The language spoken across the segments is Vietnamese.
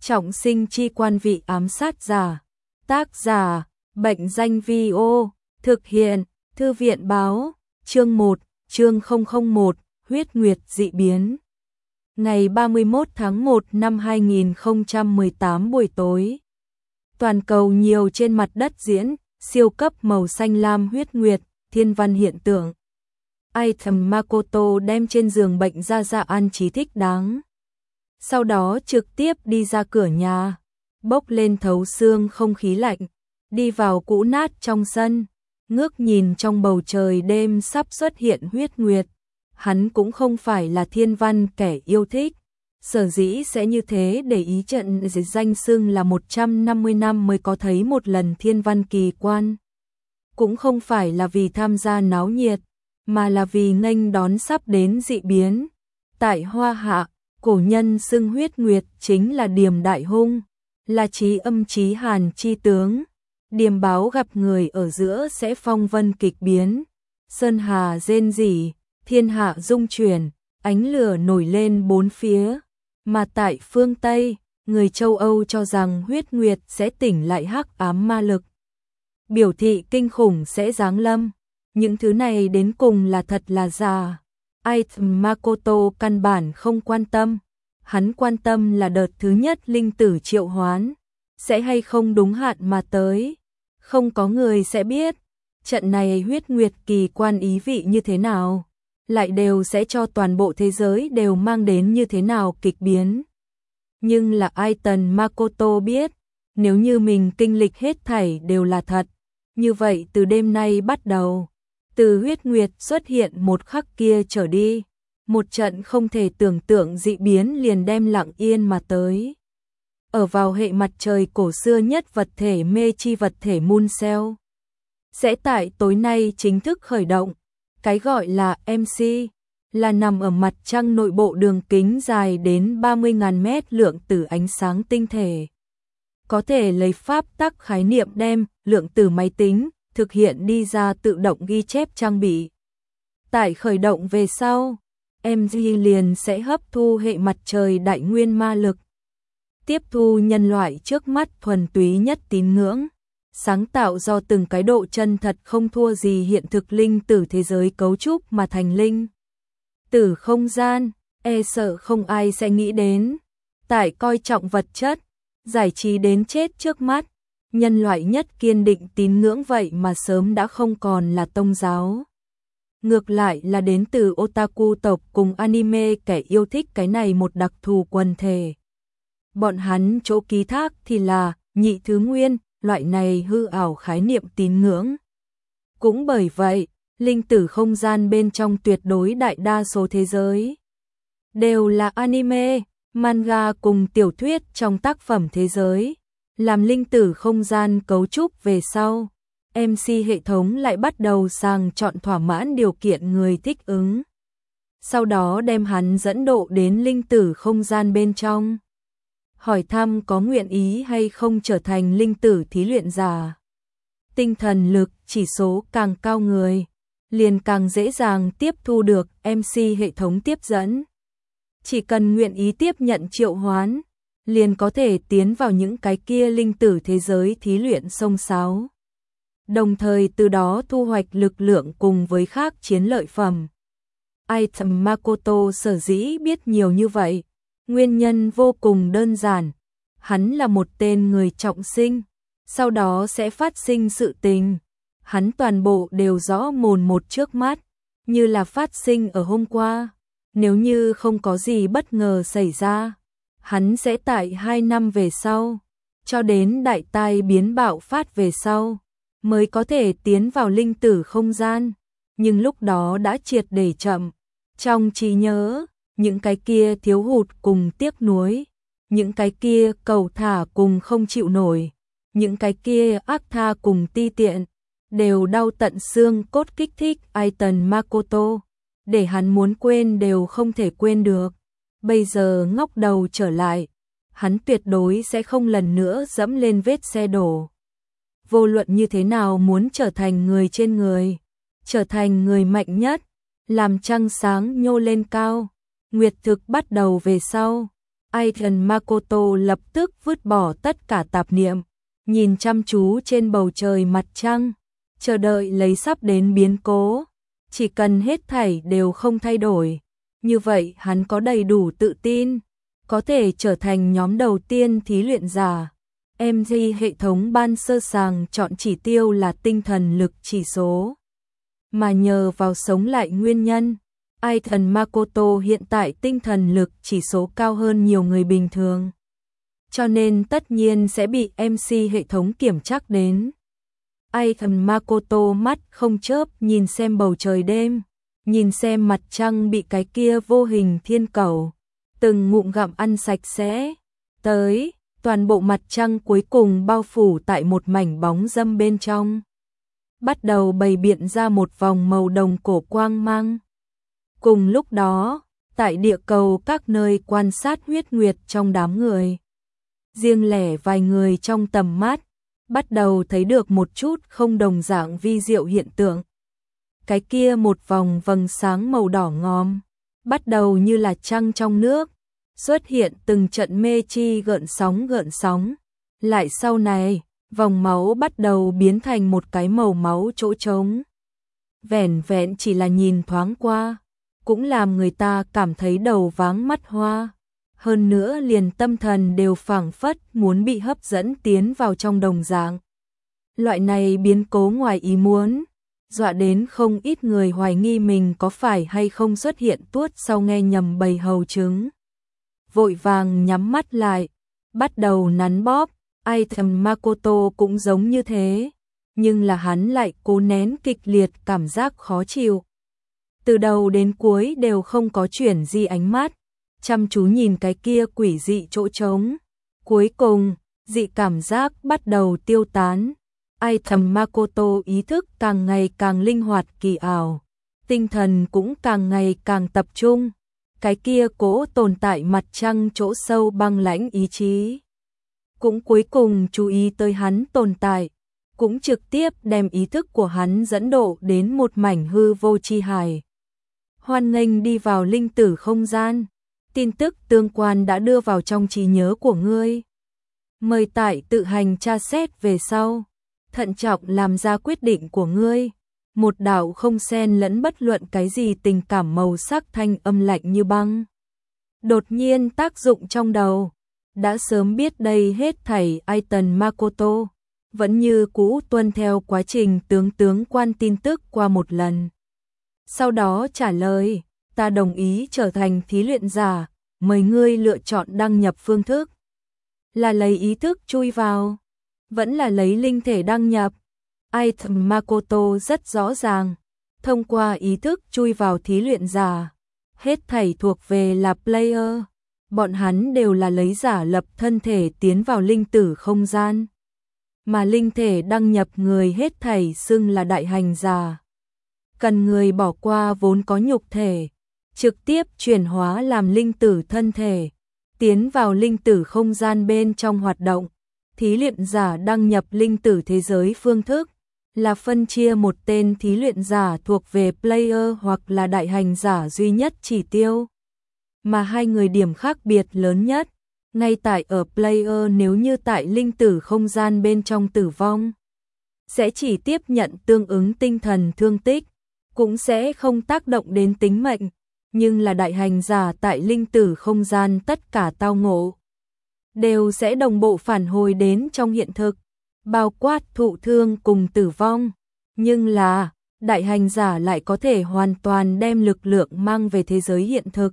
Trọng sinh chi quan vị ám sát giả. Tác giả, Bệnh danh Vi-ô. Thực hiện, Thư viện báo. Chương 1, chương 001, huyết nguyệt dị biến. Ngày 31 tháng 1 năm 2018 buổi tối. Toàn cầu nhiều trên mặt đất diễn, siêu cấp màu xanh lam huyết nguyệt, thiên văn hiện tượng. Item Makoto đem trên giường bệnh ra ăn chí thích đáng. Sau đó trực tiếp đi ra cửa nhà, bốc lên thấu xương không khí lạnh, đi vào cũ nát trong sân, ngước nhìn trong bầu trời đêm sắp xuất hiện huyết nguyệt. Hắn cũng không phải là thiên văn kẻ yêu thích, sở dĩ sẽ như thế để ý trận danh xưng là 150 năm mới có thấy một lần thiên văn kỳ quan. Cũng không phải là vì tham gia náo nhiệt, mà là vì nghênh đón sắp đến dị biến. Tại Hoa Hạ, cổ nhân xưng huyết nguyệt chính là điềm đại hung, là chí âm chí hàn chi tướng. Điềm báo gặp người ở giữa sẽ phong vân kịch biến, sơn hà rên rỉ, thiên hạ rung chuyển, ánh lửa nổi lên bốn phía. Mà tại phương Tây, người châu Âu cho rằng huyết nguyệt sẽ tỉnh lại hắc ám ma lực, biểu thị kinh khủng sẽ giáng lâm. Những thứ này đến cùng là thật là giả. Item Makoto căn bản không quan tâm. Hắn quan tâm là đợt thứ nhất linh tử triệu hoán sẽ hay không đúng hạn mà tới. Không có người sẽ biết trận này huyết nguyệt kỳ quan ý vị như thế nào, lại đều sẽ cho toàn bộ thế giới đều mang đến như thế nào kịch biến. Nhưng là Item Makoto biết, nếu như mình kinh lịch hết thảy đều là thật, như vậy từ đêm nay bắt đầu, từ huyết nguyệt xuất hiện một khắc kia trở đi, một trận không thể tưởng tượng dị biến liền đem lặng yên mà tới. Ở vào hệ mặt trời cổ xưa nhất vật thể mê chi vật thể Moon Cell sẽ tại tối nay chính thức khởi động. Cái gọi là MC là nằm ở mặt trăng nội bộ đường kính dài đến 30.000 mét lượng tử ánh sáng tinh thể. Có thể lấy pháp tắc khái niệm đem lượng tử máy tính thực hiện đi ra tự động ghi chép trang bị. Tại khởi động về sau, MG liền sẽ hấp thu hệ mặt trời đại nguyên ma lực, tiếp thu nhân loại trước mắt thuần túy nhất tín ngưỡng, sáng tạo do từng cái độ chân thật không thua gì hiện thực linh tử thế giới cấu trúc mà thành linh tử không gian. Sợ không ai sẽ nghĩ đến, tại coi trọng vật chất, giải trí đến chết trước mắt, nhân loại nhất kiên định tín ngưỡng vậy mà sớm đã không còn là tôn giáo. Ngược lại là đến từ otaku tộc cùng anime kẻ yêu thích cái này một đặc thù quần thể. Bọn hắn chỗ ký thác thì là nhị thứ nguyên, loại này hư ảo khái niệm tín ngưỡng. Cũng bởi vậy, linh tử không gian bên trong tuyệt đối đại đa số thế giới đều là anime, manga cùng tiểu thuyết trong tác phẩm thế giới. Làm linh tử không gian cấu trúc về sau, MC hệ thống lại bắt đầu sàng chọn thỏa mãn điều kiện người thích ứng. Sau đó đem hắn dẫn độ đến linh tử không gian bên trong, hỏi thăm có nguyện ý hay không trở thành linh tử thí luyện giả. Tinh thần lực chỉ số càng cao người, liền càng dễ dàng tiếp thu được MC hệ thống tiếp dẫn. Chỉ cần nguyện ý tiếp nhận triệu hoán, liền có thể tiến vào những cái kia linh tử thế giới thí luyện xông xáo. Đồng thời từ đó thu hoạch lực lượng cùng với khác chiến lợi phẩm. Item Makoto sở dĩ biết nhiều như vậy, nguyên nhân vô cùng đơn giản. Hắn là một tên người trọng sinh, sau đó sẽ phát sinh sự tình. Hắn toàn bộ đều rõ mồn một trước mắt, như là phát sinh ở hôm qua. Nếu như không có gì bất ngờ xảy ra, hắn sẽ tại 2 năm về sau, cho đến đại tai biến bạo phát về sau, mới có thể tiến vào linh tử không gian. Nhưng lúc đó đã triệt để chậm. Trong trí nhớ, những cái kia thiếu hụt cùng tiếc nuối, những cái kia cầu thả cùng không chịu nổi, những cái kia ác tha cùng ti tiện, đều đau tận xương cốt kích thích Item Makoto, để hắn muốn quên đều không thể quên được. Bây giờ ngóc đầu trở lại, hắn tuyệt đối sẽ không lần nữa dẫm lên vết xe đổ. Vô luận như thế nào muốn trở thành người trên người, trở thành người mạnh nhất, làm trăng sáng nhô lên cao, nguyệt thực bắt đầu về sau, Aiton Makoto lập tức vứt bỏ tất cả tạp niệm, nhìn chăm chú trên bầu trời mặt trăng, chờ đợi lấy sắp đến biến cố. Chỉ cần hết thảy đều không thay đổi, như vậy hắn có đầy đủ tự tin, có thể trở thành nhóm đầu tiên thí luyện giả. MG hệ thống ban sơ sàng chọn chỉ tiêu là tinh thần lực chỉ số, mà nhờ vào sống lại nguyên nhân, Aiton Makoto hiện tại tinh thần lực chỉ số cao hơn nhiều người bình thường. Cho nên tất nhiên sẽ bị MC hệ thống kiểm trắc đến. Aiton Makoto mắt không chớp nhìn xem bầu trời đêm, nhìn xem mặt trăng bị cái kia vô hình thiên cầu từng ngụm gặm ăn sạch sẽ. Tới, toàn bộ mặt trăng cuối cùng bao phủ tại một mảnh bóng râm bên trong, bắt đầu bày biện ra một vòng màu đồng cổ quang mang. Cùng lúc đó, tại địa cầu các nơi quan sát huyết nguyệt trong đám người, riêng lẻ vài người trong tầm mắt bắt đầu thấy được một chút không đồng dạng vi diệu hiện tượng. Cái kia một vòng vầng sáng màu đỏ ngòm, bắt đầu như là trăng trong nước, xuất hiện từng trận mê chi gợn sóng. Lại sau này, vòng máu bắt đầu biến thành một cái màu máu chỗ trống. Vẻn vẹn chỉ là nhìn thoáng qua, cũng làm người ta cảm thấy đầu váng mắt hoa. Hơn nữa liền tâm thần đều phảng phất muốn bị hấp dẫn tiến vào trong đồng dạng. Loại này biến cố ngoài ý muốn, dọa đến không ít người hoài nghi mình có phải hay không xuất hiện tuốt sau nghe nhầm bầy hầu trứng. Vội vàng nhắm mắt lại, bắt đầu nắn bóp. Aiton Makoto cũng giống như thế, nhưng là hắn lại cố nén kịch liệt cảm giác khó chịu. Từ đầu đến cuối đều không có chuyển di ánh mắt, chăm chú nhìn cái kia quỷ dị chỗ trống. Cuối cùng, dị cảm giác bắt đầu tiêu tán. Aiton Makoto ý thức càng ngày càng linh hoạt kỳ ảo, tinh thần cũng càng ngày càng tập trung. Cái kia cố tồn tại mặt trăng chỗ sâu băng lãnh ý chí cũng cuối cùng chú ý tới hắn tồn tại, cũng trực tiếp đem ý thức của hắn dẫn độ đến một mảnh hư vô chi hải. Hoan nghênh đi vào linh tử không gian, tin tức tương quan đã đưa vào trong trí nhớ của ngươi. Mời tại tự hành tra xét về sau, thận trọng làm ra quyết định của ngươi. Một đạo không xen lẫn bất luận cái gì tình cảm màu sắc thanh âm lạnh như băng. Đột nhiên tác dụng trong đầu. Đã sớm biết đây hết thảy Aiton Makoto, vẫn như cũ tuân theo quá trình tướng quan tin tức qua một lần. Sau đó trả lời, ta đồng ý trở thành thí luyện giả, mời ngươi lựa chọn đăng nhập phương thức. Là lấy ý thức chui vào, vẫn là lấy linh thể đăng nhập. Aiton Makoto rất rõ ràng, thông qua ý thức chui vào thí luyện giả, hết thảy thuộc về là player. Bọn hắn đều là lấy giả lập thân thể tiến vào linh tử không gian, mà linh thể đăng nhập người hết thảy xưng là đại hành giả. Cần người bỏ qua vốn có nhục thể, trực tiếp chuyển hóa làm linh tử thân thể, tiến vào linh tử không gian bên trong hoạt động. Thí luyện giả đăng nhập linh tử thế giới phương thức là phân chia một tên thí luyện giả thuộc về player hoặc là đại hành giả duy nhất chỉ tiêu. Mà hai người điểm khác biệt lớn nhất, ngay tại ở player nếu như tại linh tử không gian bên trong tử vong, sẽ chỉ tiếp nhận tương ứng tinh thần thương tích, cũng sẽ không tác động đến tính mệnh, nhưng là đại hành giả tại linh tử không gian tất cả tao ngộ, đều sẽ đồng bộ phản hồi đến trong hiện thực, bao quát thụ thương cùng tử vong, nhưng là đại hành giả lại có thể hoàn toàn đem lực lượng mang về thế giới hiện thực.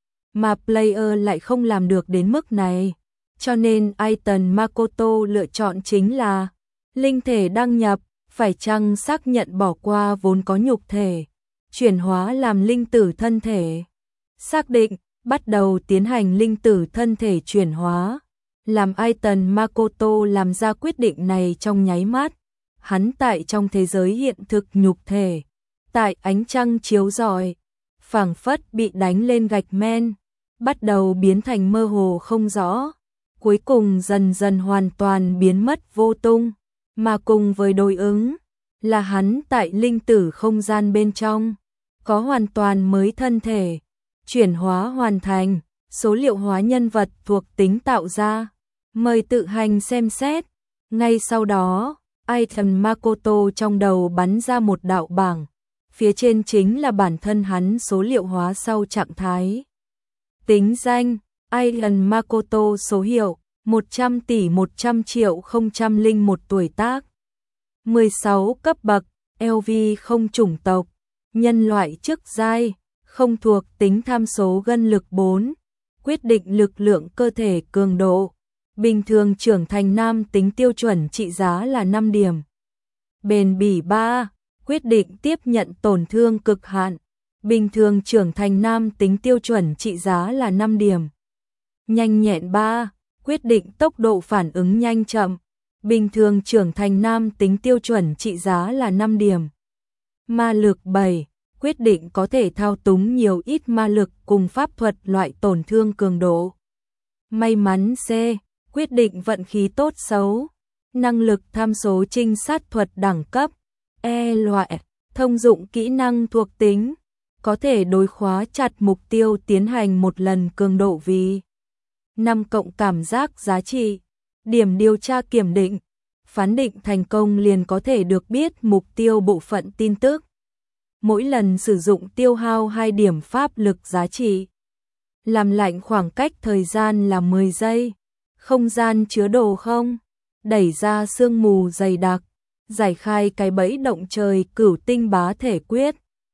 Mà player lại không làm được đến mức này, cho nên Aiton Makoto lựa chọn chính là linh thể đăng nhập, phải chăng xác nhận bỏ qua vốn có nhục thể, chuyển hóa làm linh tử thân thể. Xác định, bắt đầu tiến hành linh tử thân thể chuyển hóa. Làm Aiton Makoto làm ra quyết định này trong nháy mắt, hắn tại trong thế giới hiện thực nhục thể, tại ánh trăng chiếu rọi, phảng phất bị đánh lên gạch men, bắt đầu biến thành mơ hồ không rõ, cuối cùng dần dần hoàn toàn biến mất vô tung, mà cùng với đối ứng là hắn tại linh tử không gian bên trong có hoàn toàn mới thân thể, chuyển hóa hoàn thành, số liệu hóa nhân vật thuộc tính tạo ra. Mời tự hành xem xét. Ngay sau đó, Aitan Makoto trong đầu bắn ra một đạo bảng. Phía trên chính là bản thân hắn số liệu hóa sau trạng thái. Tính danh, Aitan Makoto, số hiệu 100 tỷ 100 triệu 001, tuổi tác 16, cấp bậc LV không, chủng tộc nhân loại, chức giai không, thuộc tính tham số gân lực 4, quyết định lực lượng cơ thể cường độ bình thường trưởng thành nam tính tiêu chuẩn trị giá là 5 điểm. Bền bỉ 3, quyết định tiếp nhận tổn thương cực hạn bình thường trưởng thành nam tính tiêu chuẩn trị giá là 5 điểm. Nhanh nhẹn 3, quyết định tốc độ phản ứng nhanh chậm bình thường trưởng thành nam tính tiêu chuẩn trị giá là 5 điểm. Ma lực 7, quyết định có thể thao túng nhiều ít ma lực cùng pháp thuật loại tổn thương cường độ. May mắn C, quyết định vận khí tốt xấu. Năng lực tham số trinh sát thuật đẳng cấp E loại, thông dụng kỹ năng thuộc tính, có thể đối khóa chặt mục tiêu tiến hành một lần cường độ vì 5 cộng cảm giác giá trị. Điểm điều tra kiểm định, phán định thành công liền có thể được biết mục tiêu bộ phận tin tức. Mỗi lần sử dụng tiêu hao 2 điểm pháp lực giá trị. Làm lạnh khoảng cách thời gian là 10 giây. Không gian chứa đồ không. Đẩy ra sương mù dày đặc. Giải khai cái bẫy động trời cửu tinh bá thể quyết.